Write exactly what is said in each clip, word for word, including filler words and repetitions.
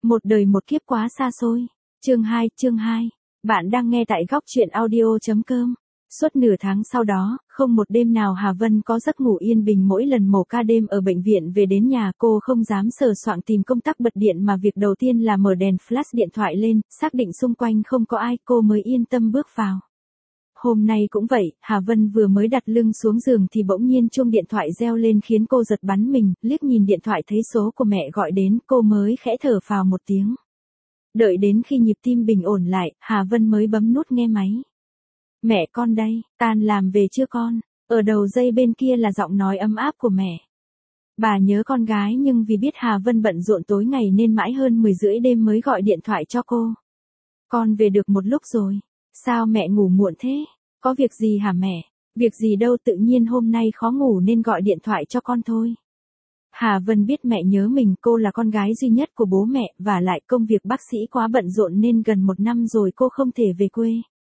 Một đời một kiếp quá xa xôi. Chương hai, chương hai. Bạn đang nghe tại góc truyện audio.com. Suốt nửa tháng sau đó, không một đêm nào Hà Vân có giấc ngủ yên bình. Mỗi lần mổ ca đêm ở bệnh viện về đến nhà, cô không dám sờ soạng tìm công tắc bật điện mà việc đầu tiên là mở đèn flash điện thoại lên, xác định xung quanh không có ai, cô mới yên tâm bước vào. Hôm nay cũng vậy, Hà Vân vừa mới đặt lưng xuống giường thì bỗng nhiên chuông điện thoại reo lên khiến cô giật bắn mình, liếc nhìn điện thoại thấy số của mẹ gọi đến, cô mới khẽ thở phào một tiếng. Đợi đến khi nhịp tim bình ổn lại, Hà Vân mới bấm nút nghe máy. Mẹ con đây, tan làm về chưa con? Ở đầu dây bên kia là giọng nói ấm áp của mẹ. Bà nhớ con gái nhưng vì biết Hà Vân bận rộn tối ngày nên mãi hơn mười rưỡi đêm mới gọi điện thoại cho cô. Con về được một lúc rồi. Sao mẹ ngủ muộn thế? Có việc gì hả mẹ? Việc gì đâu, tự nhiên hôm nay khó ngủ nên gọi điện thoại cho con thôi. Hà Vân biết mẹ nhớ mình, cô là con gái duy nhất của bố mẹ, và lại công việc bác sĩ quá bận rộn nên gần một năm rồi cô không thể về quê.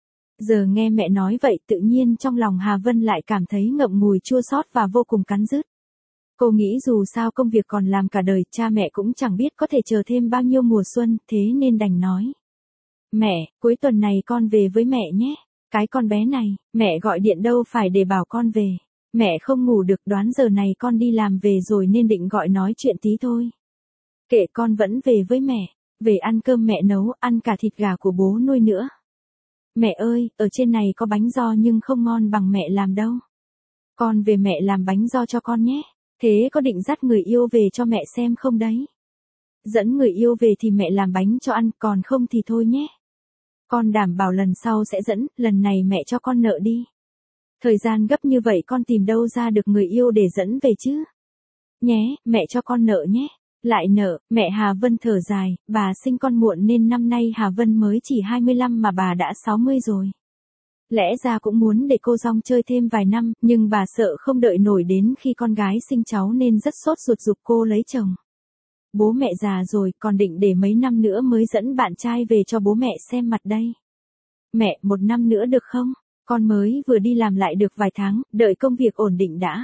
Giờ nghe mẹ nói vậy tự nhiên trong lòng Hà Vân lại cảm thấy ngậm ngùi chua xót và vô cùng cắn rứt. Cô nghĩ dù sao công việc còn làm cả đời, cha mẹ cũng chẳng biết có thể chờ thêm bao nhiêu mùa xuân, thế nên đành nói. Mẹ, cuối tuần này con về với mẹ nhé. Cái con bé này, mẹ gọi điện đâu phải để bảo con về. Mẹ không ngủ được, đoán giờ này con đi làm về rồi nên định gọi nói chuyện tí thôi. Kệ, con vẫn về với mẹ. Về ăn cơm mẹ nấu, ăn cả thịt gà của bố nuôi nữa. Mẹ ơi, ở trên này có bánh giò nhưng không ngon bằng mẹ làm đâu. Con về mẹ làm bánh giò cho con nhé. Thế có định dắt người yêu về cho mẹ xem không đấy? Dẫn người yêu về thì mẹ làm bánh cho ăn, còn không thì thôi nhé. Con đảm bảo lần sau sẽ dẫn, lần này mẹ cho con nợ đi. Thời gian gấp như vậy con tìm đâu ra được người yêu để dẫn về chứ? Nhé, mẹ cho con nợ nhé. Lại nợ, mẹ Hà Vân thở dài, bà sinh con muộn nên năm nay Hà Vân mới chỉ hai mươi lăm mà bà đã sáu mươi rồi. Lẽ ra cũng muốn để cô rong chơi thêm vài năm, nhưng bà sợ không đợi nổi đến khi con gái sinh cháu nên rất sốt ruột giục cô lấy chồng. Bố mẹ già rồi, còn định để mấy năm nữa mới dẫn bạn trai về cho bố mẹ xem mặt đây. Mẹ, một năm nữa được không? Con mới vừa đi làm lại được vài tháng, đợi công việc ổn định đã.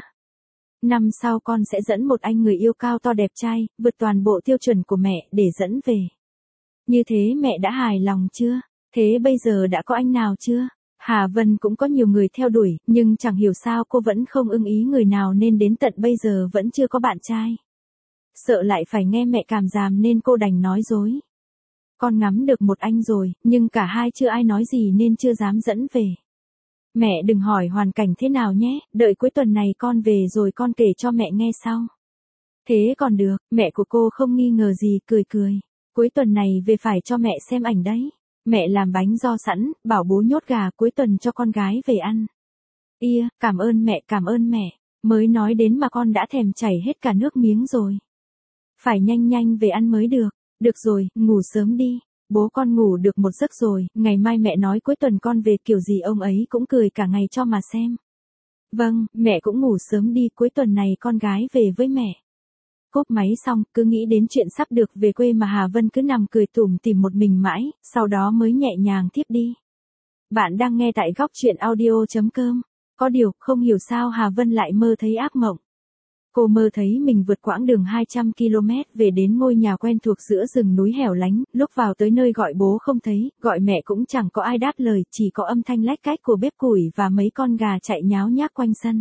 Năm sau con sẽ dẫn một anh người yêu cao to đẹp trai, vượt toàn bộ tiêu chuẩn của mẹ để dẫn về. Như thế mẹ đã hài lòng chưa? Thế bây giờ đã có anh nào chưa? Hà Vân cũng có nhiều người theo đuổi, nhưng chẳng hiểu sao cô vẫn không ưng ý người nào nên đến tận bây giờ vẫn chưa có bạn trai. Sợ lại phải nghe mẹ càm ràm nên cô đành nói dối. Con ngắm được một anh rồi, nhưng cả hai chưa ai nói gì nên chưa dám dẫn về. Mẹ đừng hỏi hoàn cảnh thế nào nhé, đợi cuối tuần này con về rồi con kể cho mẹ nghe sau. Thế còn được, mẹ của cô không nghi ngờ gì, cười cười. Cuối tuần này về phải cho mẹ xem ảnh đấy. Mẹ làm bánh giò sẵn, bảo bố nhốt gà cuối tuần cho con gái về ăn. Ia, cảm ơn mẹ, cảm ơn mẹ. Mới nói đến mà con đã thèm chảy hết cả nước miếng rồi. Phải nhanh nhanh về ăn mới được. Được rồi, ngủ sớm đi. Bố con ngủ được một giấc rồi, ngày mai mẹ nói cuối tuần con về, kiểu gì ông ấy cũng cười cả ngày cho mà xem. Vâng, mẹ cũng ngủ sớm đi, cuối tuần này con gái về với mẹ. Cúp máy xong, cứ nghĩ đến chuyện sắp được về quê mà Hà Vân cứ nằm cười tủm tỉm một mình mãi, sau đó mới nhẹ nhàng thiếp đi. Bạn đang nghe tại góc truyện audio.com. Có điều, không hiểu sao Hà Vân lại mơ thấy ác mộng. Cô mơ thấy mình vượt quãng đường hai trăm ki lô mét về đến ngôi nhà quen thuộc giữa rừng núi hẻo lánh, lúc vào tới nơi gọi bố không thấy, gọi mẹ cũng chẳng có ai đáp lời, chỉ có âm thanh lách cách của bếp củi và mấy con gà chạy nháo nhác quanh sân.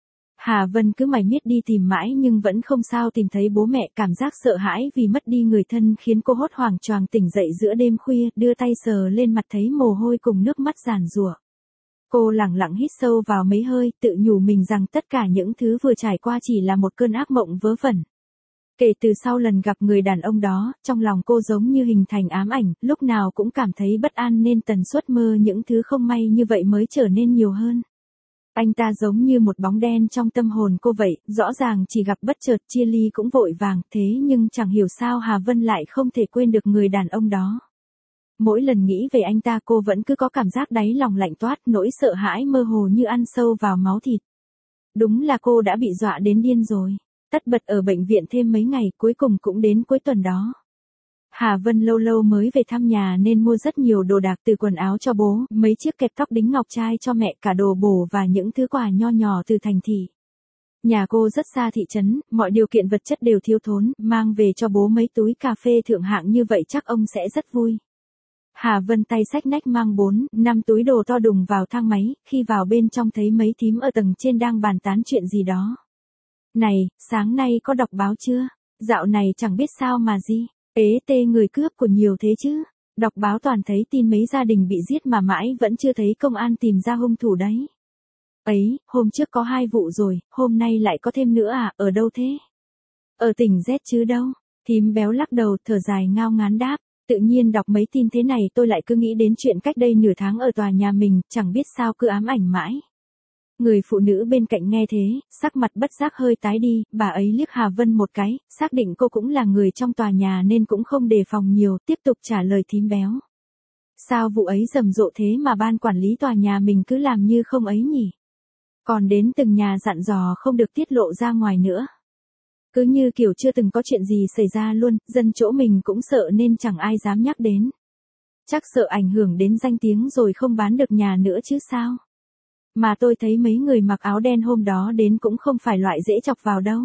Hà Vân cứ mải miết đi tìm mãi nhưng vẫn không sao tìm thấy bố mẹ, cảm giác sợ hãi vì mất đi người thân khiến cô hốt hoảng choàng tỉnh dậy giữa đêm khuya, đưa tay sờ lên mặt thấy mồ hôi cùng nước mắt giàn giụa. Cô lẳng lặng hít sâu vào mấy hơi, tự nhủ mình rằng tất cả những thứ vừa trải qua chỉ là một cơn ác mộng vớ vẩn. Kể từ sau lần gặp người đàn ông đó, trong lòng cô giống như hình thành ám ảnh, lúc nào cũng cảm thấy bất an nên tần suất mơ những thứ không may như vậy mới trở nên nhiều hơn. Anh ta giống như một bóng đen trong tâm hồn cô vậy, rõ ràng chỉ gặp bất chợt chia ly cũng vội vàng, thế nhưng chẳng hiểu sao Hà Vân lại không thể quên được người đàn ông đó. Mỗi lần nghĩ về anh ta cô vẫn cứ có cảm giác đáy lòng lạnh toát, nỗi sợ hãi mơ hồ như ăn sâu vào máu thịt. Đúng là cô đã bị dọa đến điên rồi. Tất bật ở bệnh viện thêm mấy ngày, cuối cùng cũng đến cuối tuần đó. Hà Vân lâu lâu mới về thăm nhà nên mua rất nhiều đồ đạc, từ quần áo cho bố, mấy chiếc kẹp tóc đính ngọc trai cho mẹ, cả đồ bổ và những thứ quà nho nhỏ từ thành thị. Nhà cô rất xa thị trấn, mọi điều kiện vật chất đều thiếu thốn, mang về cho bố mấy túi cà phê thượng hạng như vậy chắc ông sẽ rất vui. Hà Vân tay xách nách mang bốn, năm túi đồ to đùng vào thang máy, khi vào bên trong thấy mấy thím ở tầng trên đang bàn tán chuyện gì đó. Này, sáng nay có đọc báo chưa? Dạo này chẳng biết sao mà gì, ế tê người cướp của nhiều thế chứ. Đọc báo toàn thấy tin mấy gia đình bị giết mà mãi vẫn chưa thấy công an tìm ra hung thủ đấy. Ấy, hôm trước có hai vụ rồi, hôm nay lại có thêm nữa à, ở đâu thế? Ở tỉnh Z chứ đâu? Thím béo lắc đầu thở dài ngao ngán đáp. Tự nhiên đọc mấy tin thế này tôi lại cứ nghĩ đến chuyện cách đây nửa tháng ở tòa nhà mình, chẳng biết sao cứ ám ảnh mãi. Người phụ nữ bên cạnh nghe thế, sắc mặt bất giác hơi tái đi, bà ấy liếc Hà Vân một cái, xác định cô cũng là người trong tòa nhà nên cũng không đề phòng nhiều, tiếp tục trả lời thím béo. Sao vụ ấy rầm rộ thế mà ban quản lý tòa nhà mình cứ làm như không ấy nhỉ? Còn đến từng nhà dặn dò không được tiết lộ ra ngoài nữa. Cứ như kiểu chưa từng có chuyện gì xảy ra luôn, dân chỗ mình cũng sợ nên chẳng ai dám nhắc đến. Chắc sợ ảnh hưởng đến danh tiếng rồi không bán được nhà nữa chứ sao. Mà tôi thấy mấy người mặc áo đen hôm đó đến cũng không phải loại dễ chọc vào đâu.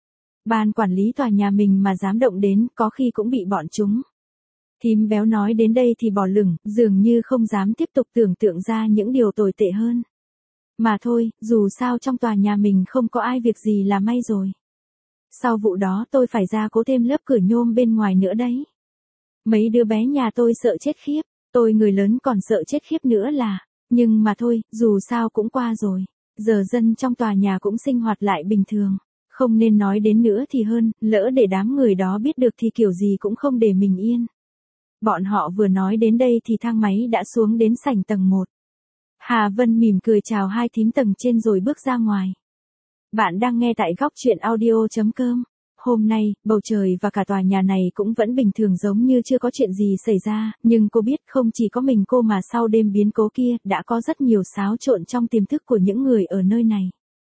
Ban quản lý tòa nhà mình mà dám động đến có khi cũng bị bọn chúng. Thím béo nói đến đây thì bỏ lửng, dường như không dám tiếp tục tưởng tượng ra những điều tồi tệ hơn. Mà thôi, dù sao trong tòa nhà mình không có ai việc gì là may rồi. Sau vụ đó tôi phải ra cố thêm lớp cửa nhôm bên ngoài nữa đấy. Mấy đứa bé nhà tôi sợ chết khiếp, tôi người lớn còn sợ chết khiếp nữa là, nhưng mà thôi, dù sao cũng qua rồi. Giờ dân trong tòa nhà cũng sinh hoạt lại bình thường, không nên nói đến nữa thì hơn, lỡ để đám người đó biết được thì kiểu gì cũng không để mình yên. Bọn họ vừa nói đến đây thì thang máy đã xuống đến sảnh tầng một. Hà Vân mỉm cười chào hai thím tầng trên rồi bước ra ngoài. Bạn đang nghe tại góc chuyện audio chấm com. Hôm nay, bầu trời và cả tòa nhà này cũng vẫn bình thường giống như chưa có chuyện gì xảy ra, nhưng cô biết không chỉ có mình cô mà sau đêm biến cố kia, đã có rất nhiều xáo trộn trong tiềm thức của những người ở nơi này.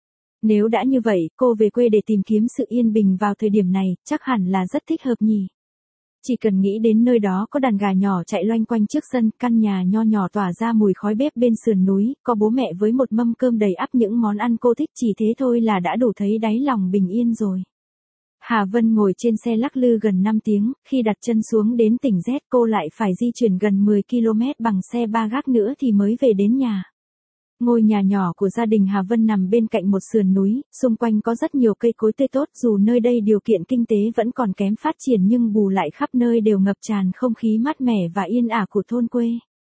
Nếu đã như vậy, cô về quê để tìm kiếm sự yên bình vào thời điểm này, chắc hẳn là rất thích hợp nhỉ. Chỉ cần nghĩ đến nơi đó có đàn gà nhỏ chạy loanh quanh trước sân, căn nhà nho nhỏ tỏa ra mùi khói bếp bên sườn núi, có bố mẹ với một mâm cơm đầy ắp những món ăn cô thích, chỉ thế thôi là đã đủ thấy đáy lòng bình yên rồi. Hà Vân ngồi trên xe lắc lư gần năm tiếng, khi đặt chân xuống đến tỉnh Z cô lại phải di chuyển gần mười ki lô mét bằng xe ba gác nữa thì mới về đến nhà. Ngôi nhà nhỏ của gia đình Hà Vân nằm bên cạnh một sườn núi, xung quanh có rất nhiều cây cối tươi tốt, dù nơi đây điều kiện kinh tế vẫn còn kém phát triển nhưng bù lại khắp nơi đều ngập tràn không khí mát mẻ và yên ả của thôn quê.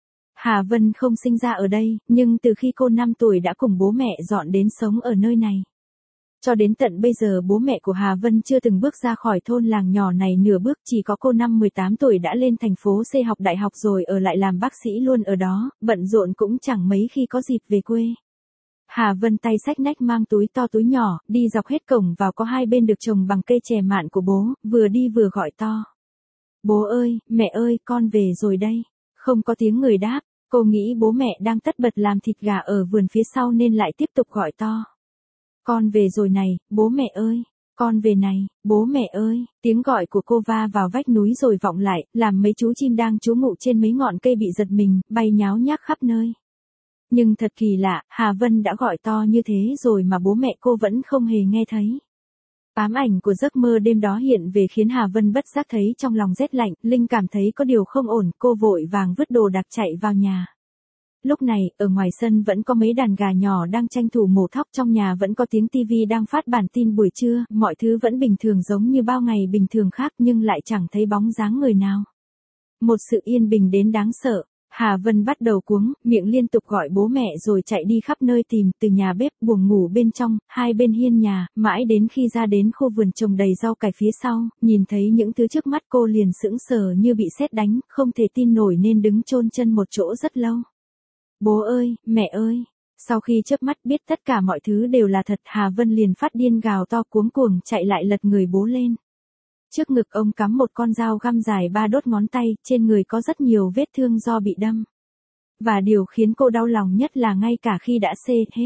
Hà Vân không sinh ra ở đây, nhưng từ khi cô năm tuổi đã cùng bố mẹ dọn đến sống ở nơi này. Cho đến tận bây giờ bố mẹ của Hà Vân chưa từng bước ra khỏi thôn làng nhỏ này nửa bước, chỉ có cô năm mười tám tuổi đã lên thành phố C học đại học rồi ở lại làm bác sĩ luôn ở đó, bận rộn cũng chẳng mấy khi có dịp về quê. Hà Vân tay xách nách mang túi to túi nhỏ, đi dọc hết cổng vào có hai bên được trồng bằng cây chè mạn của bố, vừa đi vừa gọi to. Bố ơi, mẹ ơi, con về rồi đây. Không có tiếng người đáp, cô nghĩ bố mẹ đang tất bật làm thịt gà ở vườn phía sau nên lại tiếp tục gọi to. Con về rồi này, bố mẹ ơi, con về này, bố mẹ ơi, tiếng gọi của cô va vào vách núi rồi vọng lại, làm mấy chú chim đang trú ngụ trên mấy ngọn cây bị giật mình, bay nháo nhác khắp nơi. Nhưng thật kỳ lạ, Hà Vân đã gọi to như thế rồi mà bố mẹ cô vẫn không hề nghe thấy. Ám ảnh của giấc mơ đêm đó hiện về khiến Hà Vân bất giác thấy trong lòng rét lạnh, Linh cảm thấy có điều không ổn, cô vội vàng vứt đồ đạc chạy vào nhà. Lúc này, ở ngoài sân vẫn có mấy đàn gà nhỏ đang tranh thủ mổ thóc, trong nhà vẫn có tiếng tivi đang phát bản tin buổi trưa, mọi thứ vẫn bình thường giống như bao ngày bình thường khác nhưng lại chẳng thấy bóng dáng người nào. Một sự yên bình đến đáng sợ. Hà Vân bắt đầu cuống, miệng liên tục gọi bố mẹ rồi chạy đi khắp nơi tìm, từ nhà bếp, buồng ngủ bên trong, hai bên hiên nhà, mãi đến khi ra đến khu vườn trồng đầy rau cải phía sau, nhìn thấy những thứ trước mắt cô liền sững sờ như bị sét đánh, không thể tin nổi nên đứng chôn chân một chỗ rất lâu. Bố ơi, mẹ ơi. Sau khi chớp mắt biết tất cả mọi thứ đều là thật, Hà Vân liền phát điên gào to cuống cuồng chạy lại lật người bố lên. Trước ngực ông cắm một con dao găm dài ba đốt ngón tay, trên người có rất nhiều vết thương do bị đâm. Và điều khiến cô đau lòng nhất là ngay cả khi đã xê thế.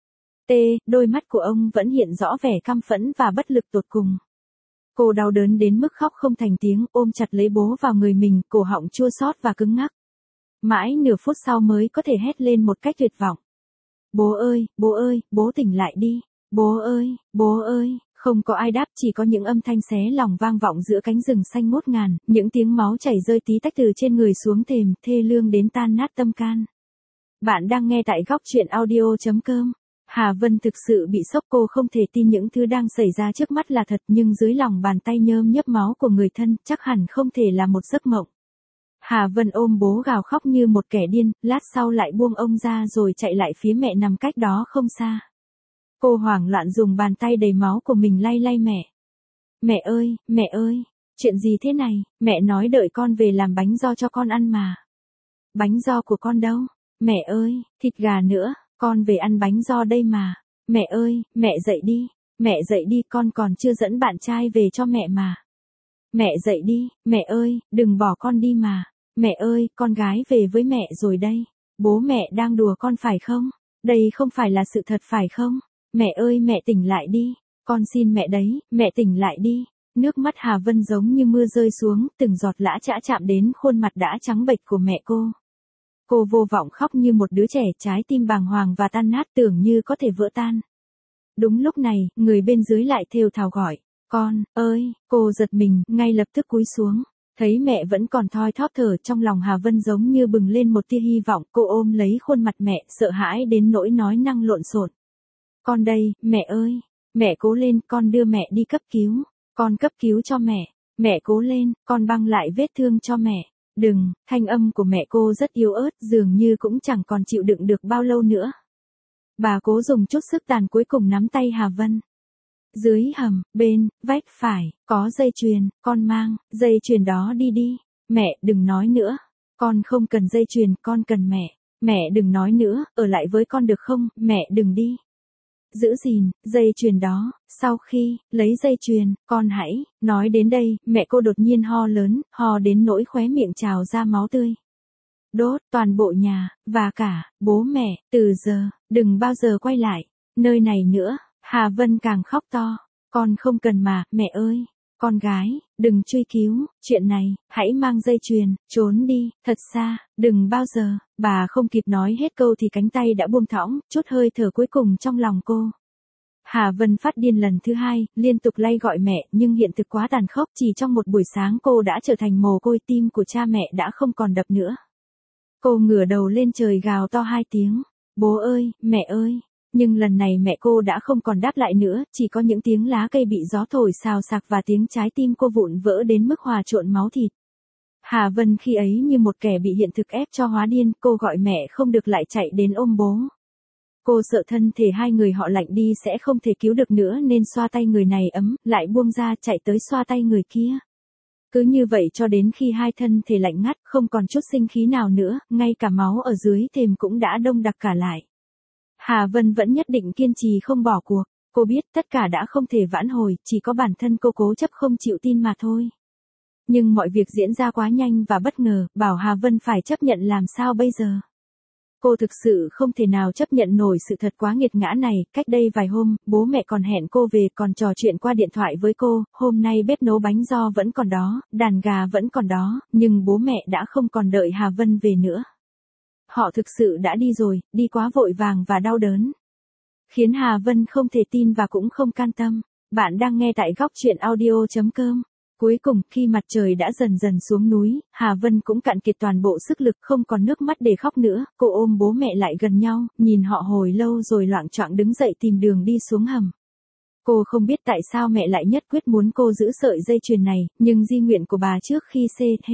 T, đôi mắt của ông vẫn hiện rõ vẻ căm phẫn và bất lực tột cùng. Cô đau đớn đến mức khóc không thành tiếng, ôm chặt lấy bố vào người mình, cổ họng chua xót và cứng ngắc. Mãi nửa phút sau mới có thể hét lên một cách tuyệt vọng. Bố ơi, bố ơi, bố tỉnh lại đi. Bố ơi, bố ơi, không có ai đáp, chỉ có những âm thanh xé lòng vang vọng giữa cánh rừng xanh ngút ngàn, những tiếng máu chảy rơi tí tách từ trên người xuống thềm, thê lương đến tan nát tâm can. Bạn đang nghe tại góc truyện audio.com. Hà Vân thực sự bị sốc, cô không thể tin những thứ đang xảy ra trước mắt là thật, nhưng dưới lòng bàn tay nhơm nhớp máu của người thân, chắc hẳn không thể là một giấc mộng. Hà Vân ôm bố gào khóc như một kẻ điên, lát sau lại buông ông ra rồi chạy lại phía mẹ nằm cách đó không xa. Cô hoảng loạn dùng bàn tay đầy máu của mình lay lay mẹ. Mẹ ơi, mẹ ơi, chuyện gì thế này, mẹ nói đợi con về làm bánh giò cho con ăn mà. Bánh giò của con đâu? Mẹ ơi, thịt gà nữa, con về ăn bánh giò đây mà. Mẹ ơi, mẹ dậy đi, mẹ dậy đi, con còn chưa dẫn bạn trai về cho mẹ mà. Mẹ dậy đi, mẹ ơi, đừng bỏ con đi mà. Mẹ ơi, con gái về với mẹ rồi đây. Bố mẹ đang đùa con phải không? Đây không phải là sự thật phải không? Mẹ ơi, mẹ tỉnh lại đi. Con xin mẹ đấy, mẹ tỉnh lại đi. Nước mắt Hà Vân giống như mưa rơi xuống, từng giọt lã chã chạm đến khuôn mặt đã trắng bệch của mẹ cô. Cô vô vọng khóc như một đứa trẻ, trái tim bàng hoàng và tan nát, tưởng như có thể vỡ tan. Đúng lúc này, người bên dưới lại thều thào gọi. Con, ơi, cô giật mình, ngay lập tức cúi xuống. Thấy mẹ vẫn còn thoi thóp thở, trong lòng Hà Vân giống như bừng lên một tia hy vọng, cô ôm lấy khuôn mặt mẹ, sợ hãi đến nỗi nói năng lộn xộn. Con đây, mẹ ơi, mẹ cố lên, con đưa mẹ đi cấp cứu, con cấp cứu cho mẹ, mẹ cố lên, con băng lại vết thương cho mẹ. Đừng, thanh âm của mẹ cô rất yếu ớt, dường như cũng chẳng còn chịu đựng được bao lâu nữa. Bà cố dùng chút sức tàn cuối cùng nắm tay Hà Vân. Dưới hầm, bên, vách phải, có dây chuyền, con mang, dây chuyền đó đi đi. Mẹ, đừng nói nữa. Con không cần dây chuyền, con cần mẹ. Mẹ đừng nói nữa, ở lại với con được không, mẹ đừng đi. Giữ gìn, dây chuyền đó, sau khi, lấy dây chuyền, con hãy, nói đến đây, mẹ cô đột nhiên ho lớn, ho đến nỗi khóe miệng trào ra máu tươi. Đốt, toàn bộ nhà, và cả, bố mẹ, từ giờ, đừng bao giờ quay lại, nơi này nữa. Hà Vân càng khóc to, con không cần mà, mẹ ơi, con gái, đừng truy cứu, chuyện này, hãy mang dây chuyền, trốn đi, thật xa, đừng bao giờ, bà không kịp nói hết câu thì cánh tay đã buông thõng, chút hơi thở cuối cùng trong lòng cô. Hà Vân phát điên lần thứ hai, liên tục lay gọi mẹ, nhưng hiện thực quá tàn khốc, chỉ trong một buổi sáng cô đã trở thành mồ côi, tim của cha mẹ đã không còn đập nữa. Cô ngửa đầu lên trời gào to hai tiếng, bố ơi, mẹ ơi. Nhưng lần này mẹ cô đã không còn đáp lại nữa, chỉ có những tiếng lá cây bị gió thổi xào xạc và tiếng trái tim cô vụn vỡ đến mức hòa trộn máu thịt. Hà Vân khi ấy như một kẻ bị hiện thực ép cho hóa điên, cô gọi mẹ không được lại chạy đến ôm bố. Cô sợ thân thể hai người họ lạnh đi sẽ không thể cứu được nữa nên xoa tay người này ấm, lại buông ra chạy tới xoa tay người kia. Cứ như vậy cho đến khi hai thân thể lạnh ngắt, không còn chút sinh khí nào nữa, ngay cả máu ở dưới thềm cũng đã đông đặc cả lại. Hà Vân vẫn nhất định kiên trì không bỏ cuộc, cô biết tất cả đã không thể vãn hồi, chỉ có bản thân cô cố chấp không chịu tin mà thôi. Nhưng mọi việc diễn ra quá nhanh và bất ngờ, bảo Hà Vân phải chấp nhận làm sao bây giờ. Cô thực sự không thể nào chấp nhận nổi sự thật quá nghiệt ngã này, cách đây vài hôm, bố mẹ còn hẹn cô về còn trò chuyện qua điện thoại với cô, hôm nay bếp nấu bánh giò vẫn còn đó, đàn gà vẫn còn đó, nhưng bố mẹ đã không còn đợi Hà Vân về nữa. Họ thực sự đã đi rồi, đi quá vội vàng và đau đớn. Khiến Hà Vân không thể tin và cũng không can tâm. Bạn đang nghe tại góc truyện audio.com. Cuối cùng, khi mặt trời đã dần dần xuống núi, Hà Vân cũng cạn kiệt toàn bộ sức lực, không còn nước mắt để khóc nữa. Cô ôm bố mẹ lại gần nhau, nhìn họ hồi lâu rồi loạng choạng đứng dậy tìm đường đi xuống hầm. Cô không biết tại sao mẹ lại nhất quyết muốn cô giữ sợi dây chuyền này, nhưng di nguyện của bà trước khi xê thế.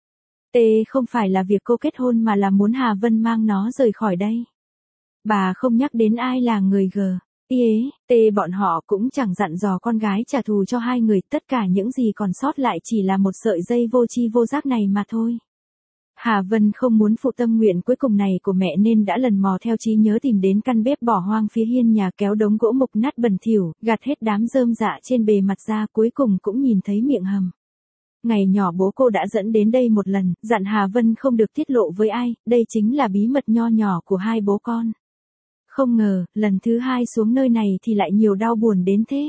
T không phải là việc cô kết hôn mà là muốn Hà Vân mang nó rời khỏi đây. Bà không nhắc đến ai là người G, Y, T bọn họ cũng chẳng dặn dò con gái trả thù cho hai người, tất cả những gì còn sót lại chỉ là một sợi dây vô tri vô giác này mà thôi. Hà Vân không muốn phụ tâm nguyện cuối cùng này của mẹ nên đã lần mò theo trí nhớ tìm đến căn bếp bỏ hoang phía hiên nhà, kéo đống gỗ mục nát bẩn thỉu, gạt hết đám rơm rạ trên bề mặt ra, cuối cùng cũng nhìn thấy miệng hầm. Ngày nhỏ bố cô đã dẫn đến đây một lần, dặn Hà Vân không được tiết lộ với ai, đây chính là bí mật nho nhỏ của hai bố con. Không ngờ, lần thứ hai xuống nơi này thì lại nhiều đau buồn đến thế.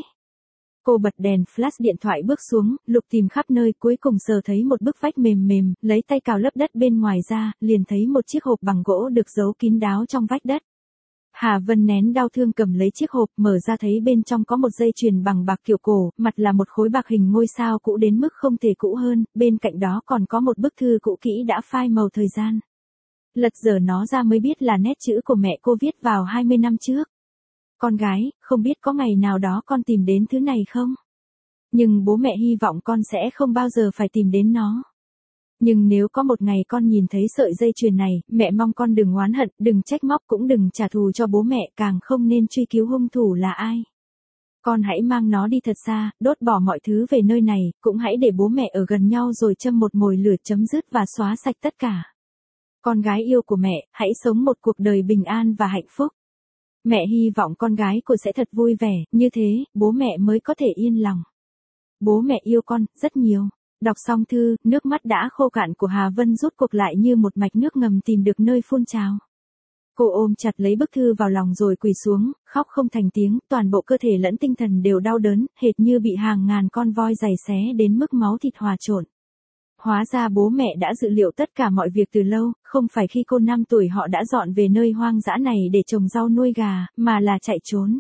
Cô bật đèn flash điện thoại bước xuống, lục tìm khắp nơi, cuối cùng sờ thấy một bức vách mềm mềm, lấy tay cào lớp đất bên ngoài ra, liền thấy một chiếc hộp bằng gỗ được giấu kín đáo trong vách đất. Hà Vân nén đau thương cầm lấy chiếc hộp, mở ra thấy bên trong có một dây chuyền bằng bạc kiểu cổ, mặt là một khối bạc hình ngôi sao cũ đến mức không thể cũ hơn, bên cạnh đó còn có một bức thư cũ kỹ đã phai màu thời gian. Lật dở nó ra mới biết là nét chữ của mẹ cô viết vào hai mươi năm trước. Con gái, không biết có ngày nào đó con tìm đến thứ này không? Nhưng bố mẹ hy vọng con sẽ không bao giờ phải tìm đến nó. Nhưng nếu có một ngày con nhìn thấy sợi dây chuyền này, mẹ mong con đừng oán hận, đừng trách móc cũng đừng trả thù cho bố mẹ, càng không nên truy cứu hung thủ là ai. Con hãy mang nó đi thật xa, đốt bỏ mọi thứ về nơi này, cũng hãy để bố mẹ ở gần nhau rồi châm một mồi lửa chấm dứt và xóa sạch tất cả. Con gái yêu của mẹ, hãy sống một cuộc đời bình an và hạnh phúc. Mẹ hy vọng con gái cô sẽ thật vui vẻ, như thế, bố mẹ mới có thể yên lòng. Bố mẹ yêu con, rất nhiều. Đọc xong thư, nước mắt đã khô cạn của Hà Vân rút cuộc lại như một mạch nước ngầm tìm được nơi phun trào. Cô ôm chặt lấy bức thư vào lòng rồi quỳ xuống, khóc không thành tiếng, toàn bộ cơ thể lẫn tinh thần đều đau đớn, hệt như bị hàng ngàn con voi giày xé đến mức máu thịt hòa trộn. Hóa ra bố mẹ đã dự liệu tất cả mọi việc từ lâu, không phải khi cô năm tuổi họ đã dọn về nơi hoang dã này để trồng rau nuôi gà, mà là chạy trốn.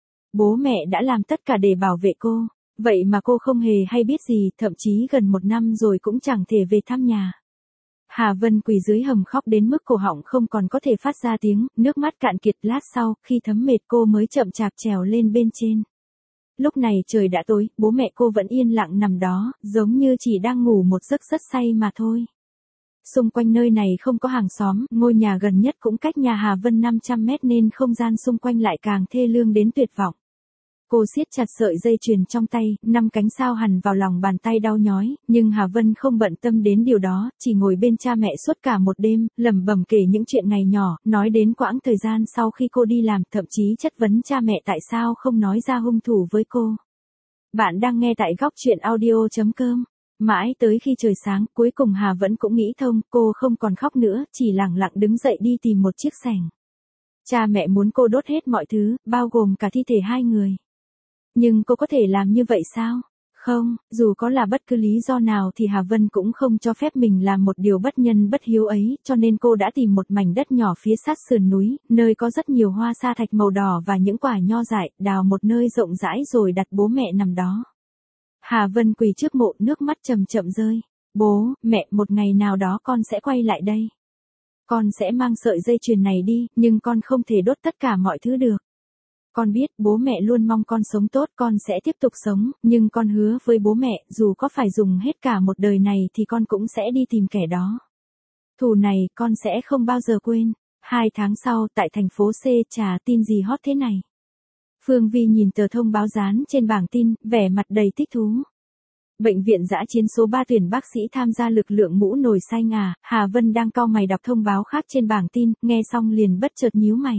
Bố mẹ đã làm tất cả để bảo vệ cô. Vậy mà cô không hề hay biết gì, thậm chí gần một năm rồi cũng chẳng thể về thăm nhà. Hà Vân quỳ dưới hầm khóc đến mức cổ họng không còn có thể phát ra tiếng, nước mắt cạn kiệt. Lát sau, khi thấm mệt cô mới chậm chạp trèo lên bên trên. Lúc này trời đã tối, bố mẹ cô vẫn yên lặng nằm đó, giống như chỉ đang ngủ một giấc rất say mà thôi. Xung quanh nơi này không có hàng xóm, ngôi nhà gần nhất cũng cách nhà Hà Vân năm trăm mét nên không gian xung quanh lại càng thê lương đến tuyệt vọng. Cô siết chặt sợi dây chuyền trong tay, năm cánh sao hằn vào lòng bàn tay đau nhói, nhưng Hà Vân không bận tâm đến điều đó, chỉ ngồi bên cha mẹ suốt cả một đêm, lẩm bẩm kể những chuyện ngày nhỏ, nói đến quãng thời gian sau khi cô đi làm, thậm chí chất vấn cha mẹ tại sao không nói ra hung thủ với cô. Bạn đang nghe tại góc truyện audio chấm com. Mãi tới khi trời sáng, cuối cùng Hà vẫn cũng nghĩ thông, cô không còn khóc nữa, chỉ lẳng lặng đứng dậy đi tìm một chiếc xẻng. Cha mẹ muốn cô đốt hết mọi thứ, bao gồm cả thi thể hai người. Nhưng cô có thể làm như vậy sao? Không, dù có là bất cứ lý do nào thì Hà Vân cũng không cho phép mình làm một điều bất nhân bất hiếu ấy, cho nên cô đã tìm một mảnh đất nhỏ phía sát sườn núi, nơi có rất nhiều hoa sa thạch màu đỏ và những quả nho dại, đào một nơi rộng rãi rồi đặt bố mẹ nằm đó. Hà Vân quỳ trước mộ, nước mắt chậm chậm rơi. Bố, mẹ, một ngày nào đó con sẽ quay lại đây. Con sẽ mang sợi dây chuyền này đi, nhưng con không thể đốt tất cả mọi thứ được. Con biết bố mẹ luôn mong con sống tốt, con sẽ tiếp tục sống, nhưng con hứa với bố mẹ, dù có phải dùng hết cả một đời này thì con cũng sẽ đi tìm kẻ đó. Thù này, con sẽ không bao giờ quên. Hai tháng sau, tại thành phố C, trà tin gì hot thế này? Phương Vi nhìn tờ thông báo dán trên bảng tin, vẻ mặt đầy thích thú. Bệnh viện dã chiến số ba tuyển bác sĩ tham gia lực lượng mũ nồi xanh à, Hà Vân đang cau mày đọc thông báo khác trên bảng tin, nghe xong liền bất chợt nhíu mày.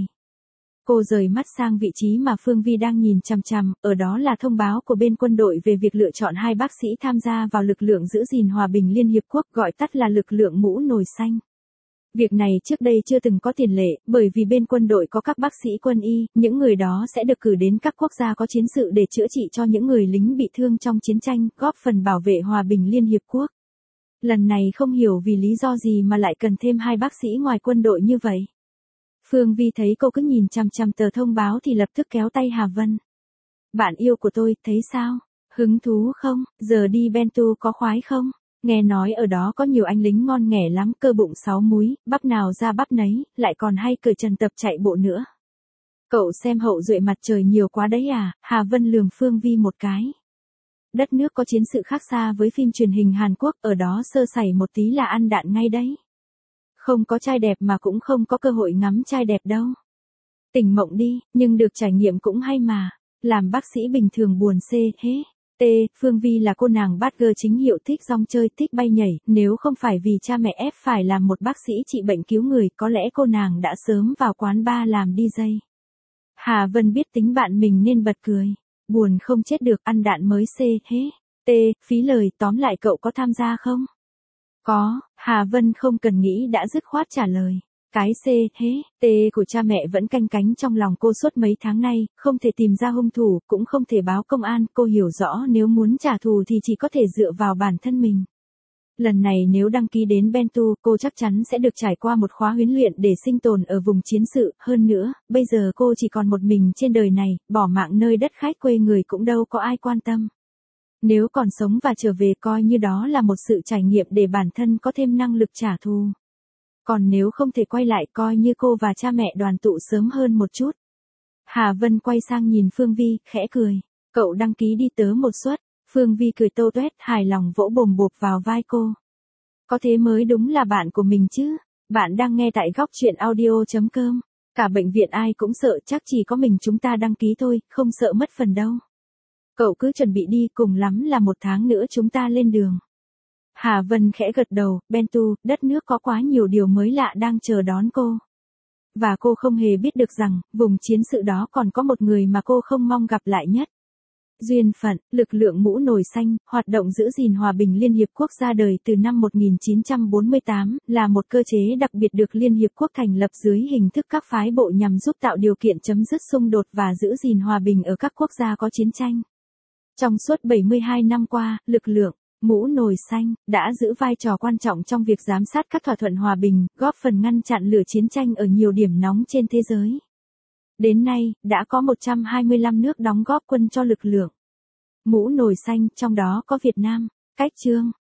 Cô rời mắt sang vị trí mà Phương Vi đang nhìn chằm chằm, ở đó là thông báo của bên quân đội về việc lựa chọn hai bác sĩ tham gia vào lực lượng giữ gìn hòa bình Liên Hiệp Quốc, gọi tắt là lực lượng mũ nồi xanh. Việc này trước đây chưa từng có tiền lệ, bởi vì bên quân đội có các bác sĩ quân y, những người đó sẽ được cử đến các quốc gia có chiến sự để chữa trị cho những người lính bị thương trong chiến tranh, góp phần bảo vệ hòa bình Liên Hiệp Quốc. Lần này không hiểu vì lý do gì mà lại cần thêm hai bác sĩ ngoài quân đội như vậy. Phương Vi thấy cô cứ nhìn chằm chằm tờ thông báo thì lập tức kéo tay Hà Vân. Bạn yêu của tôi, thấy sao? Hứng thú không? Giờ đi Bento có khoái không? Nghe nói ở đó có nhiều anh lính ngon nghẻ lắm, cơ bụng sáu múi, bắp nào ra bắp nấy, lại còn hay cởi trần tập chạy bộ nữa. Cậu xem hậu duệ mặt trời nhiều quá đấy à? Hà Vân lườm Phương Vi một cái. Đất nước có chiến sự khác xa với phim truyền hình Hàn Quốc, ở đó sơ sẩy một tí là ăn đạn ngay đấy. Không có trai đẹp mà cũng không có cơ hội ngắm trai đẹp đâu. Tỉnh mộng đi, nhưng được trải nghiệm cũng hay mà. Làm bác sĩ bình thường buồn xê, hế. T, Phương Vi là cô nàng bad girl chính hiệu, thích rong chơi, thích bay nhảy, nếu không phải vì cha mẹ ép phải làm một bác sĩ trị bệnh cứu người, có lẽ cô nàng đã sớm vào quán bar làm đi jay. Hà Vân biết tính bạn mình nên bật cười. Buồn không chết được, ăn đạn mới xê, hế. T, phí lời, tóm lại cậu có tham gia không? Có, Hà Vân không cần nghĩ đã dứt khoát trả lời. Cái C, hế, T của cha mẹ vẫn canh cánh trong lòng cô suốt mấy tháng nay, không thể tìm ra hung thủ, cũng không thể báo công an, cô hiểu rõ nếu muốn trả thù thì chỉ có thể dựa vào bản thân mình. Lần này nếu đăng ký đến Bentu, cô chắc chắn sẽ được trải qua một khóa huấn luyện để sinh tồn ở vùng chiến sự, hơn nữa, bây giờ cô chỉ còn một mình trên đời này, bỏ mạng nơi đất khách quê người cũng đâu có ai quan tâm. Nếu còn sống và trở về coi như đó là một sự trải nghiệm để bản thân có thêm năng lực trả thù. Còn nếu không thể quay lại coi như cô và cha mẹ đoàn tụ sớm hơn một chút. Hà Vân quay sang nhìn Phương Vi, khẽ cười. Cậu đăng ký đi tớ một suất. Phương Vi cười tô toét, hài lòng vỗ bồm bộp vào vai cô. Có thế mới đúng là bạn của mình chứ. Bạn đang nghe tại góc chuyện audio chấm com. Cả bệnh viện ai cũng sợ, chắc chỉ có mình chúng ta đăng ký thôi, không sợ mất phần đâu. Cậu cứ chuẩn bị đi, cùng lắm là một tháng nữa chúng ta lên đường. Hà Vân khẽ gật đầu, Bentu, đất nước có quá nhiều điều mới lạ đang chờ đón cô. Và cô không hề biết được rằng, vùng chiến sự đó còn có một người mà cô không mong gặp lại nhất. Duyên phận, lực lượng mũ nồi xanh, hoạt động giữ gìn hòa bình Liên Hiệp Quốc ra đời từ năm một nghìn chín trăm bốn mươi tám, là một cơ chế đặc biệt được Liên Hiệp Quốc thành lập dưới hình thức các phái bộ nhằm giúp tạo điều kiện chấm dứt xung đột và giữ gìn hòa bình ở các quốc gia có chiến tranh. Trong suốt bảy mươi hai năm qua, lực lượng mũ nồi xanh đã giữ vai trò quan trọng trong việc giám sát các thỏa thuận hòa bình, góp phần ngăn chặn lửa chiến tranh ở nhiều điểm nóng trên thế giới. Đến nay, đã có một trăm hai mươi lăm nước đóng góp quân cho lực lượng mũ nồi xanh, trong đó có Việt Nam. Cách chương